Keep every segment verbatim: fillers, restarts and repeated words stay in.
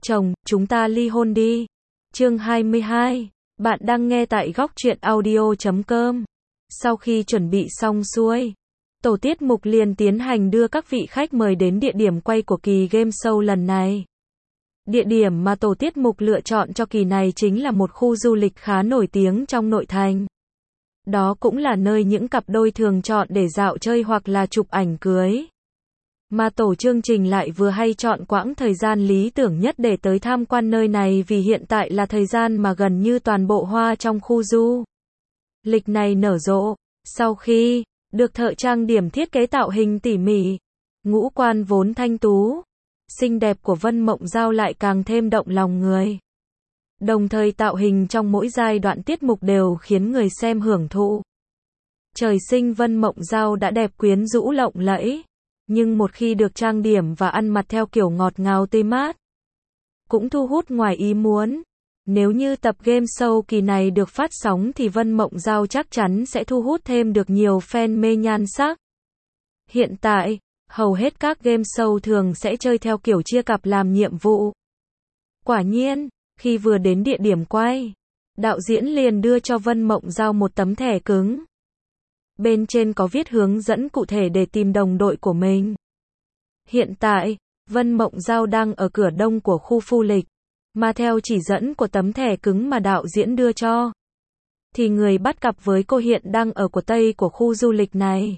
Chồng, chúng ta ly hôn đi. Chương hai mươi hai. Bạn đang nghe tại góc truyện audio chấm com. Sau khi chuẩn bị xong xuôi, tổ tiết mục liền tiến hành đưa các vị khách mời đến địa điểm quay của kỳ game show lần này. Địa điểm mà tổ tiết mục lựa chọn cho kỳ này chính là một khu du lịch khá nổi tiếng trong nội thành. Đó cũng là nơi những cặp đôi thường chọn để dạo chơi hoặc là chụp ảnh cưới. Mà tổ chương trình lại vừa hay chọn quãng thời gian lý tưởng nhất để tới tham quan nơi này vì hiện tại là thời gian mà gần như toàn bộ hoa trong khu du lịch này nở rộ. Sau khi được thợ trang điểm thiết kế tạo hình tỉ mỉ, ngũ quan vốn thanh tú, xinh đẹp của Vân Mộng Giao lại càng thêm động lòng người. Đồng thời tạo hình trong mỗi giai đoạn tiết mục đều khiến người xem hưởng thụ. Trời sinh Vân Mộng Giao đã đẹp quyến rũ lộng lẫy, nhưng một khi được trang điểm và ăn mặc theo kiểu ngọt ngào tươi mát, cũng thu hút ngoài ý muốn. Nếu như tập game show kỳ này được phát sóng thì Vân Mộng Giao chắc chắn sẽ thu hút thêm được nhiều fan mê nhan sắc. Hiện tại, hầu hết các game show thường sẽ chơi theo kiểu chia cặp làm nhiệm vụ. Quả nhiên, khi vừa đến địa điểm quay, đạo diễn liền đưa cho Vân Mộng Giao một tấm thẻ cứng. Bên trên có viết hướng dẫn cụ thể để tìm đồng đội của mình. Hiện tại, Vân Mộng Giao đang ở cửa đông của khu du lịch, mà theo chỉ dẫn của tấm thẻ cứng mà đạo diễn đưa cho, thì người bắt cặp với cô hiện đang ở của tây của khu du lịch này.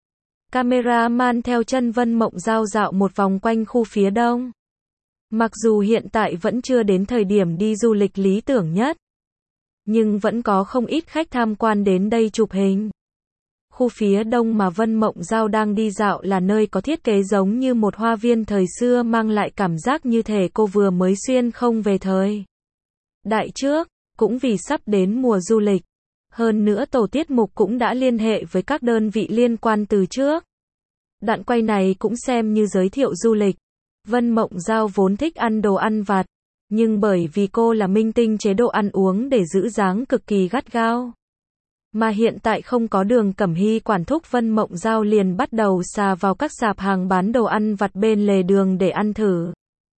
Cameraman theo chân Vân Mộng Giao dạo một vòng quanh khu phía đông. Mặc dù hiện tại vẫn chưa đến thời điểm đi du lịch lý tưởng nhất, nhưng vẫn có không ít khách tham quan đến đây chụp hình. Khu phía đông mà Vân Mộng Giao đang đi dạo là nơi có thiết kế giống như một hoa viên thời xưa, mang lại cảm giác như thể cô vừa mới xuyên không về thời đại trước. Cũng vì sắp đến mùa du lịch, hơn nữa tổ tiết mục cũng đã liên hệ với các đơn vị liên quan từ trước. Đoạn quay này cũng xem như giới thiệu du lịch. Vân Mộng Giao vốn thích ăn đồ ăn vặt, nhưng bởi vì cô là minh tinh chế độ ăn uống để giữ dáng cực kỳ gắt gao, mà hiện tại không có Đường Cẩm Hy quản thúc, Vân Mộng Giao liền bắt đầu xà vào các sạp hàng bán đồ ăn vặt bên lề đường để ăn thử.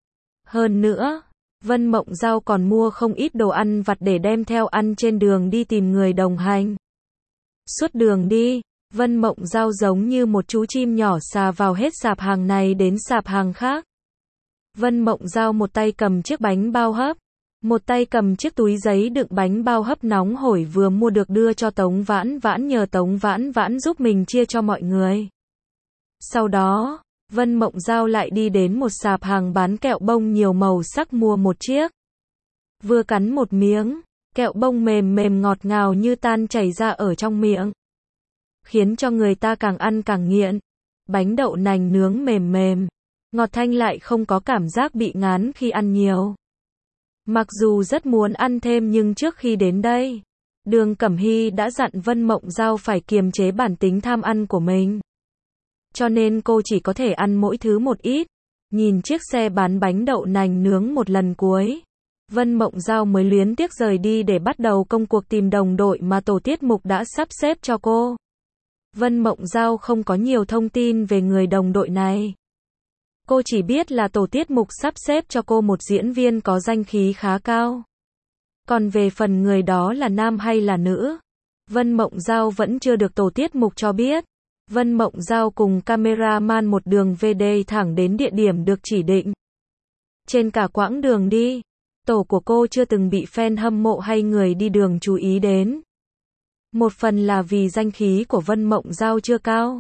Hơn nữa, Vân Mộng Giao còn mua không ít đồ ăn vặt để đem theo ăn trên đường đi tìm người đồng hành. Suốt đường đi, Vân Mộng Giao giống như một chú chim nhỏ xà vào hết sạp hàng này đến sạp hàng khác. Vân Mộng Giao một tay cầm chiếc bánh bao hấp, một tay cầm chiếc túi giấy đựng bánh bao hấp nóng hổi vừa mua được đưa cho Tống Vãn Vãn, nhờ Tống Vãn Vãn giúp mình chia cho mọi người. Sau đó, Vân Mộng Giao lại đi đến một sạp hàng bán kẹo bông nhiều màu sắc mua một chiếc. Vừa cắn một miếng, kẹo bông mềm mềm ngọt ngào như tan chảy ra ở trong miệng, khiến cho người ta càng ăn càng nghiện. Bánh đậu nành nướng mềm mềm, ngọt thanh lại không có cảm giác bị ngán khi ăn nhiều. Mặc dù rất muốn ăn thêm nhưng trước khi đến đây, Đường Cẩm Hy đã dặn Vân Mộng Giao phải kiềm chế bản tính tham ăn của mình. Cho nên cô chỉ có thể ăn mỗi thứ một ít. Nhìn chiếc xe bán bánh đậu nành nướng một lần cuối, Vân Mộng Giao mới luyến tiếc rời đi để bắt đầu công cuộc tìm đồng đội mà tổ tiết mục đã sắp xếp cho cô. Vân Mộng Giao không có nhiều thông tin về người đồng đội này. Cô chỉ biết là tổ tiết mục sắp xếp cho cô một diễn viên có danh khí khá cao. Còn về phần người đó là nam hay là nữ, Vân Mộng Giao vẫn chưa được tổ tiết mục cho biết. Vân Mộng Giao cùng cameraman một đường về đây thẳng đến địa điểm được chỉ định. Trên cả quãng đường đi, tổ của cô chưa từng bị fan hâm mộ hay người đi đường chú ý đến. Một phần là vì danh khí của Vân Mộng Giao chưa cao,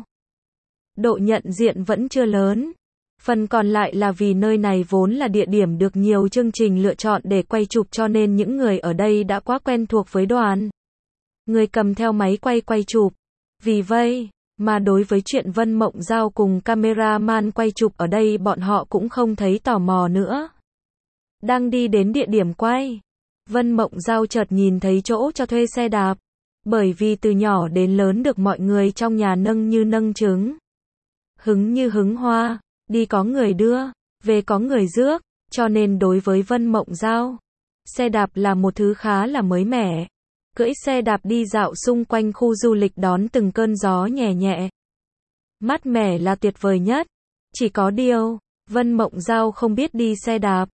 độ nhận diện vẫn chưa lớn. Phần còn lại là vì nơi này vốn là địa điểm được nhiều chương trình lựa chọn để quay chụp, cho nên những người ở đây đã quá quen thuộc với đoàn người cầm theo máy quay quay chụp. Vì vậy, mà đối với chuyện Vân Mộng Giao cùng cameraman quay chụp ở đây bọn họ cũng không thấy tò mò nữa. Đang đi đến địa điểm quay, Vân Mộng Giao chợt nhìn thấy chỗ cho thuê xe đạp. Bởi vì từ nhỏ đến lớn được mọi người trong nhà nâng như nâng trứng, hứng như hứng hoa, đi có người đưa, về có người rước, cho nên đối với Vân Mộng Giao, xe đạp là một thứ khá là mới mẻ. Cưỡi xe đạp đi dạo xung quanh khu du lịch đón từng cơn gió nhẹ nhẹ, mát mẻ là tuyệt vời nhất. Chỉ có điều, Vân Mộng Giao không biết đi xe đạp.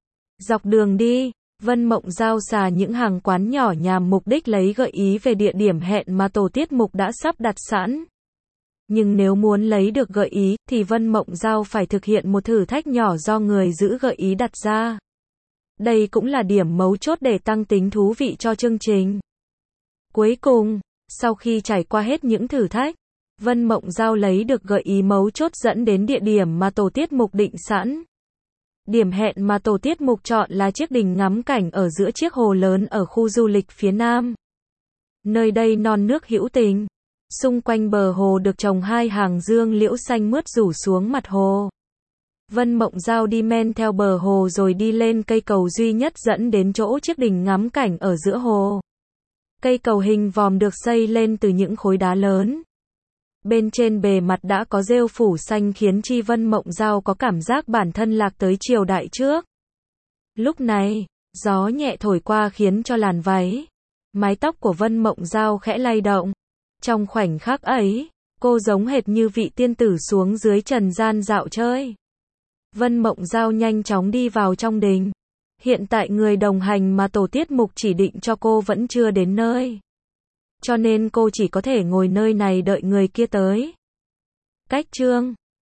Dọc đường đi, Vân Mộng Giao xà những hàng quán nhỏ nhằm mục đích lấy gợi ý về địa điểm hẹn mà tổ tiết mục đã sắp đặt sẵn. Nhưng nếu muốn lấy được gợi ý, thì Vân Mộng Giao phải thực hiện một thử thách nhỏ do người giữ gợi ý đặt ra. Đây cũng là điểm mấu chốt để tăng tính thú vị cho chương trình. Cuối cùng, sau khi trải qua hết những thử thách, Vân Mộng Giao lấy được gợi ý mấu chốt dẫn đến địa điểm mà tổ tiết mục định sẵn. Điểm hẹn mà tổ tiết mục chọn là chiếc đình ngắm cảnh ở giữa chiếc hồ lớn ở khu du lịch phía Nam. Nơi đây non nước hữu tình. Xung quanh bờ hồ được trồng hai hàng dương liễu xanh mướt rủ xuống mặt hồ. Vân Mộng Giao đi men theo bờ hồ rồi đi lên cây cầu duy nhất dẫn đến chỗ chiếc đình ngắm cảnh ở giữa hồ. Cây cầu hình vòm được xây lên từ những khối đá lớn. Bên trên bề mặt đã có rêu phủ xanh khiến chi Vân Mộng Giao có cảm giác bản thân lạc tới triều đại trước. Lúc này, gió nhẹ thổi qua khiến cho làn váy, mái tóc của Vân Mộng Giao khẽ lay động. Trong khoảnh khắc ấy, cô giống hệt như vị tiên tử xuống dưới trần gian dạo chơi. Vân Mộng Giao nhanh chóng đi vào trong đình. Hiện tại người đồng hành mà tổ tiết mục chỉ định cho cô vẫn chưa đến nơi. Cho nên cô chỉ có thể ngồi nơi này đợi người kia tới. Cách chương